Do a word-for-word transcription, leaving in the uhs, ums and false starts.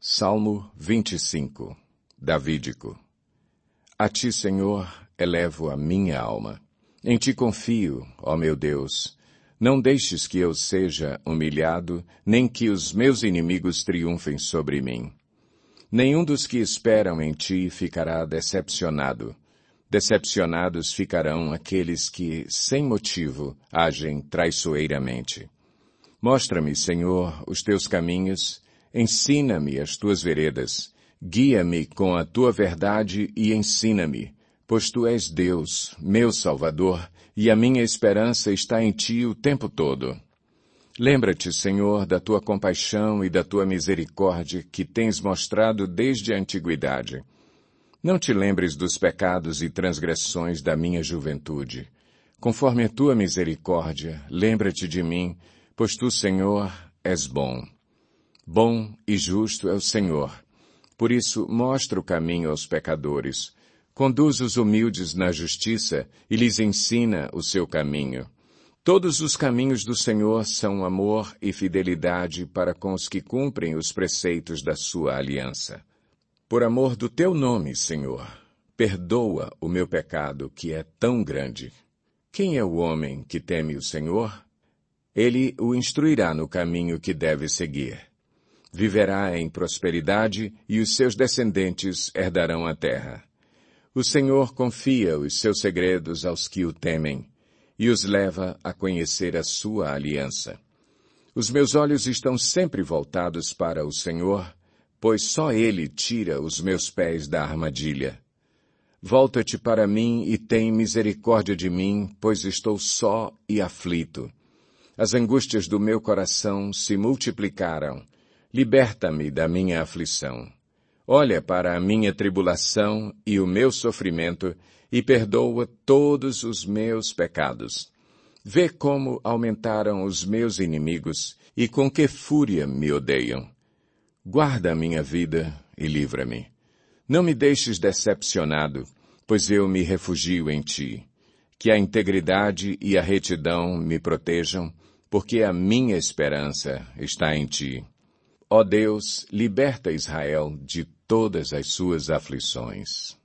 Salmo vinte e cinco, Davídico. A ti, Senhor, elevo a minha alma. Em ti confio, ó meu Deus. Não deixes que eu seja humilhado, nem que os meus inimigos triunfem sobre mim. Nenhum dos que esperam em ti ficará decepcionado. Decepcionados ficarão aqueles que, sem motivo, agem traiçoeiramente. Mostra-me, Senhor, os teus caminhos, ensina-me as tuas veredas, guia-me com a tua verdade e ensina-me, pois tu és Deus, meu Salvador, e a minha esperança está em ti o tempo todo. Lembra-te, Senhor, da tua compaixão e da tua misericórdia que tens mostrado desde a antiguidade. Não te lembres dos pecados e transgressões da minha juventude. Conforme a tua misericórdia, lembra-te de mim, pois tu, Senhor, és bom. Bom e justo é o Senhor. Por isso, mostra o caminho aos pecadores. Conduz os humildes na justiça e lhes ensina o seu caminho. Todos os caminhos do Senhor são amor e fidelidade para com os que cumprem os preceitos da sua aliança. Por amor do teu nome, Senhor, perdoa o meu pecado, que é tão grande. Quem é o homem que teme o Senhor? Ele o instruirá no caminho que deve seguir. Viverá em prosperidade e os seus descendentes herdarão a terra. O Senhor confia os seus segredos aos que o temem e os leva a conhecer a sua aliança. Os meus olhos estão sempre voltados para o Senhor, pois só Ele tira os meus pés da armadilha. Volta-te para mim e tem misericórdia de mim, pois estou só e aflito. As angústias do meu coração se multiplicaram. Liberta-me da minha aflição. Olha para a minha tribulação e o meu sofrimento e perdoa todos os meus pecados. Vê como aumentaram os meus inimigos e com que fúria me odeiam. Guarda a minha vida e livra-me. Não me deixes decepcionado, pois eu me refugio em ti. Que a integridade e a retidão me protejam, porque a minha esperança está em ti. Ó Deus, liberta Israel de todas as suas aflições.